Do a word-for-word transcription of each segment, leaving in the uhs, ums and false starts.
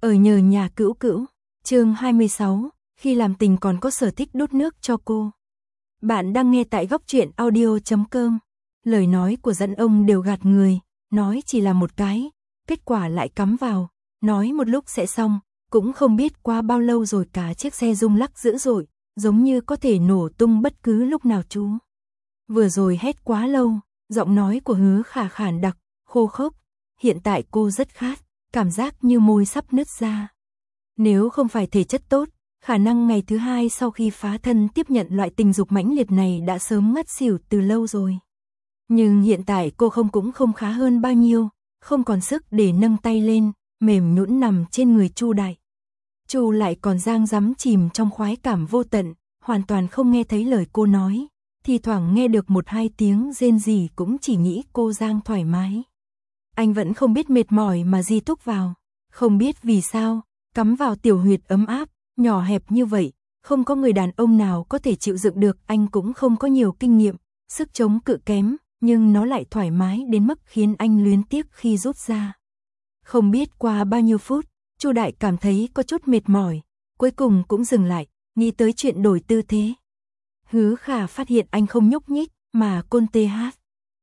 Ở nhờ nhà cữu cữu, chương hai mươi sáu, khi làm tình còn có sở thích đút nước cho cô. Bạn đang nghe tại góc truyện audio chấm com. Lời nói của dẫn ông đều gạt người, nói chỉ là một cái, kết quả lại cắm vào, nói một lúc sẽ xong, cũng không biết qua bao lâu rồi cả chiếc xe rung lắc dữ dội, giống như có thể nổ tung bất cứ lúc nào chú. Vừa rồi hét quá lâu, giọng nói của Hứa Khả khản đặc, khô khốc, hiện tại cô rất khát, cảm giác như môi sắp nứt ra. Nếu không phải thể chất tốt, khả năng ngày thứ hai sau khi phá thân tiếp nhận loại tình dục mãnh liệt này đã sớm ngất xỉu từ lâu rồi. Nhưng hiện tại cô không cũng không khá hơn bao nhiêu, không còn sức để nâng tay lên, mềm nhũn nằm trên người Chu Đại. Chu lại còn giang rắm chìm trong khoái cảm vô tận, hoàn toàn không nghe thấy lời cô nói, thì thoảng nghe được một hai tiếng rên rỉ cũng chỉ nghĩ cô giang thoải mái. Anh vẫn không biết mệt mỏi mà di túc vào, không biết vì sao, cắm vào tiểu huyệt ấm áp, nhỏ hẹp như vậy, không có người đàn ông nào có thể chịu đựng được, anh cũng không có nhiều kinh nghiệm, sức chống cự kém, nhưng nó lại thoải mái đến mức khiến anh luyến tiếc khi rút ra. Không biết qua bao nhiêu phút, Chu Đại cảm thấy có chút mệt mỏi, cuối cùng cũng dừng lại, nghĩ tới chuyện đổi tư thế. Hứa Khả phát hiện anh không nhúc nhích, mà côn tê hát.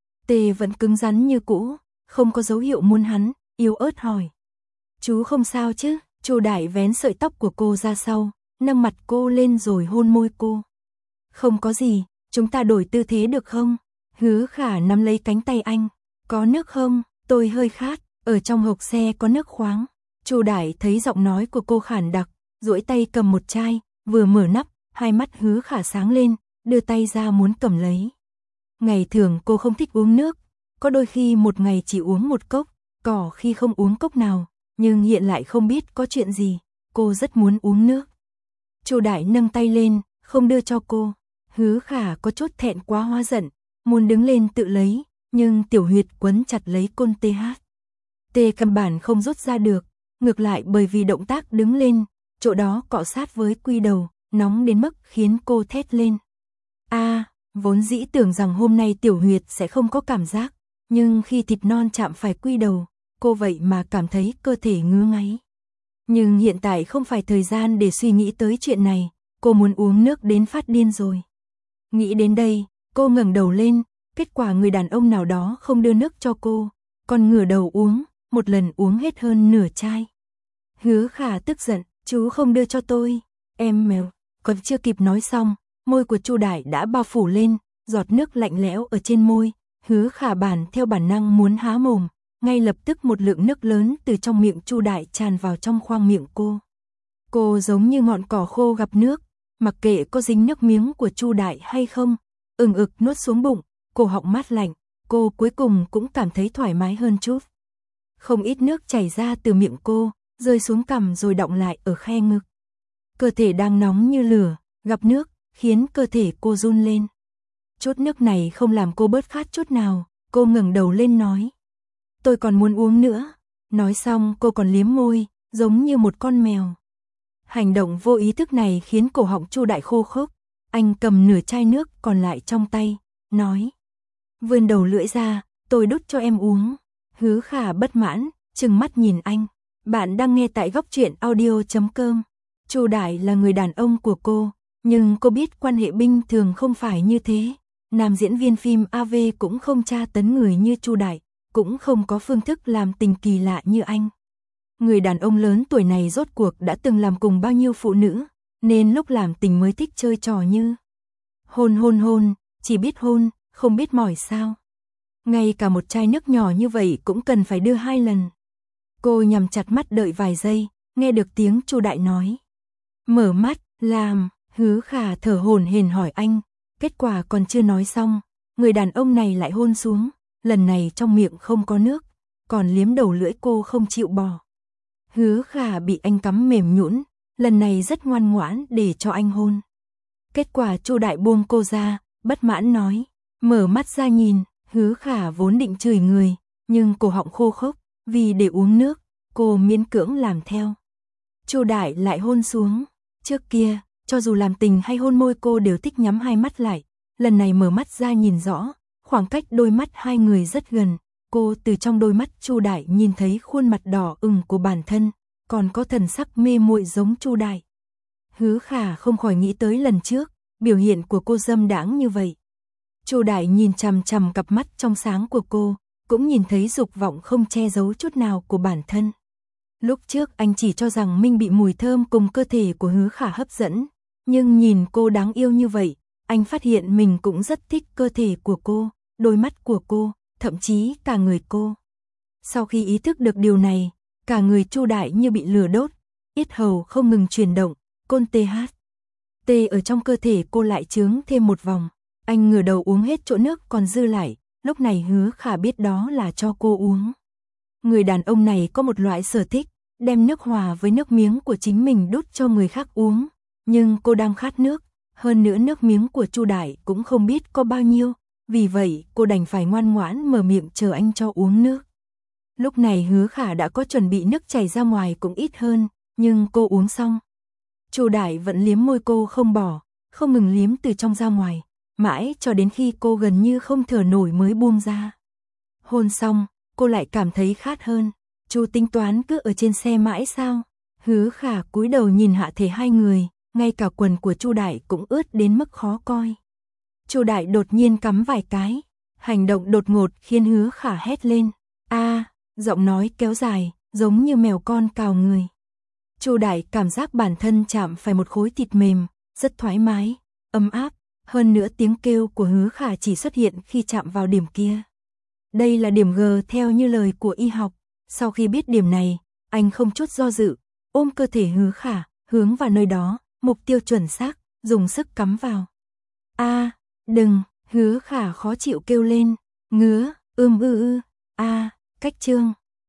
Tê vẫn cứng rắn như cũ, không có dấu hiệu muốn hắn, yếu ớt hỏi. Chú không sao chứ? Chu Đại vén sợi tóc của cô ra sau, nâng mặt cô lên rồi hôn môi cô. Không có gì, chúng ta đổi tư thế được không? Hứa Khả nắm lấy cánh tay anh. Có nước không? Tôi hơi khát, ở trong hộp xe có nước khoáng. Chu Đại thấy giọng nói của cô khản đặc, duỗi tay cầm một chai, vừa mở nắp, hai mắt Hứa Khả sáng lên, đưa tay ra muốn cầm lấy. Ngày thường cô không thích uống nước, có đôi khi một ngày chỉ uống một cốc, có khi không uống cốc nào, nhưng hiện lại không biết có chuyện gì, cô rất muốn uống nước. Chu Đại nâng tay lên, không đưa cho cô. Hứa Khả có chút thẹn quá hóa giận, muốn đứng lên tự lấy, nhưng tiểu huyệt quấn chặt lấy côn tê hát. Tê căn bản không rút ra được, ngược lại bởi vì động tác đứng lên, chỗ đó cọ sát với quy đầu, nóng đến mức khiến cô thét lên. A, à, vốn dĩ tưởng rằng hôm nay tiểu huyệt sẽ không có cảm giác, nhưng khi thịt non chạm phải quy đầu, cô vậy mà cảm thấy cơ thể ngứa ngáy. Nhưng hiện tại không phải thời gian để suy nghĩ tới chuyện này, cô muốn uống nước đến phát điên rồi. Nghĩ đến đây, cô ngẩng đầu lên, kết quả người đàn ông nào đó không đưa nước cho cô, còn ngửa đầu uống, một lần uống hết hơn nửa chai. Hứa Khả tức giận, chú không đưa cho tôi, em mèo, còn chưa kịp nói xong, môi của Chu Đại đã bao phủ lên, giọt nước lạnh lẽo ở trên môi, Hứa Khả bản theo bản năng muốn há mồm, ngay lập tức một lượng nước lớn từ trong miệng Chu Đại tràn vào trong khoang miệng cô. Cô giống như ngọn cỏ khô gặp nước, mặc kệ có dính nước miếng của Chu Đại hay không, ừng ực nuốt xuống bụng, cổ họng mát lạnh, cô cuối cùng cũng cảm thấy thoải mái hơn chút. Không ít nước chảy ra từ miệng cô, rơi xuống cằm rồi đọng lại ở khe ngực. Cơ thể đang nóng như lửa, gặp nước, khiến cơ thể cô run lên. Chút nước này không làm cô bớt khát chút nào, cô ngẩng đầu lên nói. Tôi còn muốn uống nữa. Nói xong cô còn liếm môi, giống như một con mèo. Hành động vô ý thức này khiến cổ họng Chu Đại khô khốc. Anh cầm nửa chai nước còn lại trong tay, nói. Vươn đầu lưỡi ra, tôi đút cho em uống. Hứa Khả bất mãn, trừng mắt nhìn anh. Bạn đang nghe tại góc truyện audio chấm com. Chu Đại là người đàn ông của cô, nhưng cô biết quan hệ bình thường không phải như thế. Nam diễn viên phim a vê cũng không tra tấn người như Chu Đại, cũng không có phương thức làm tình kỳ lạ như anh. Người đàn ông lớn tuổi này rốt cuộc đã từng làm cùng bao nhiêu phụ nữ, nên lúc làm tình mới thích chơi trò như hôn hôn hôn, chỉ biết hôn, không biết mỏi sao. Ngay cả một chai nước nhỏ như vậy cũng cần phải đưa hai lần. Cô nhắm chặt mắt đợi vài giây, nghe được tiếng Chu Đại nói. Mở mắt, làm, Hứa Khả thở hổn hển hỏi anh, kết quả còn chưa nói xong, người đàn ông này lại hôn xuống, lần này trong miệng không có nước, còn liếm đầu lưỡi cô không chịu bỏ. Hứa Khả bị anh cắm mềm nhũn, lần này rất ngoan ngoãn để cho anh hôn. Kết quả Chu Đại buông cô ra, bất mãn nói, mở mắt ra nhìn. Hứa Khả vốn định chửi người, nhưng cổ họng khô khốc, vì để uống nước, cô miễn cưỡng làm theo. Chu Đại lại hôn xuống, trước kia, cho dù làm tình hay hôn môi cô đều thích nhắm hai mắt lại, lần này mở mắt ra nhìn rõ, khoảng cách đôi mắt hai người rất gần, cô từ trong đôi mắt Chu Đại nhìn thấy khuôn mặt đỏ ửng của bản thân, còn có thần sắc mê muội giống Chu Đại. Hứa Khả không khỏi nghĩ tới lần trước, biểu hiện của cô dâm đãng như vậy. Chu Đại nhìn chằm chằm cặp mắt trong sáng của cô, cũng nhìn thấy dục vọng không che giấu chút nào của bản thân. Lúc trước anh chỉ cho rằng mình bị mùi thơm cùng cơ thể của Hứa Khả hấp dẫn, nhưng nhìn cô đáng yêu như vậy, anh phát hiện mình cũng rất thích cơ thể của cô, đôi mắt của cô, thậm chí cả người cô. Sau khi ý thức được điều này, cả người Chu Đại như bị lửa đốt, yết hầu không ngừng chuyển động, côn tê hát. Tê ở trong cơ thể cô lại trướng thêm một vòng, anh ngửa đầu uống hết chỗ nước còn dư lại, lúc này Hứa Khả biết đó là cho cô uống. Người đàn ông này có một loại sở thích, đem nước hòa với nước miếng của chính mình đút cho người khác uống, nhưng cô đang khát nước, hơn nữa nước miếng của Chu Đại cũng không biết có bao nhiêu, vì vậy cô đành phải ngoan ngoãn mở miệng chờ anh cho uống nước. Lúc này Hứa Khả đã có chuẩn bị nước chảy ra ngoài cũng ít hơn, nhưng cô uống xong. Chu Đại vẫn liếm môi cô không bỏ, không ngừng liếm từ trong ra ngoài, mãi cho đến khi cô gần như không thở nổi mới buông ra. Hôn xong, cô lại cảm thấy khát hơn. Chu tính toán cứ ở trên xe mãi sao? Hứa Khả cúi đầu nhìn hạ thể hai người, ngay cả quần của Chu Đại cũng ướt đến mức khó coi. Chu Đại đột nhiên cắm vài cái, hành động đột ngột khiến Hứa Khả hét lên. A, giọng nói kéo dài, giống như mèo con cào người. Chu Đại cảm giác bản thân chạm phải một khối thịt mềm, rất thoải mái, ấm áp, hơn nữa tiếng kêu của Hứa Khả chỉ xuất hiện khi chạm vào điểm kia. Đây là điểm G theo như lời của y học, sau khi biết điểm này, anh không chút do dự, ôm cơ thể Hứa Khả, hướng vào nơi đó, mục tiêu chuẩn xác, dùng sức cắm vào. A, đừng, Hứa Khả khó chịu kêu lên, ngứa, ưm ư ư, a, cách chương.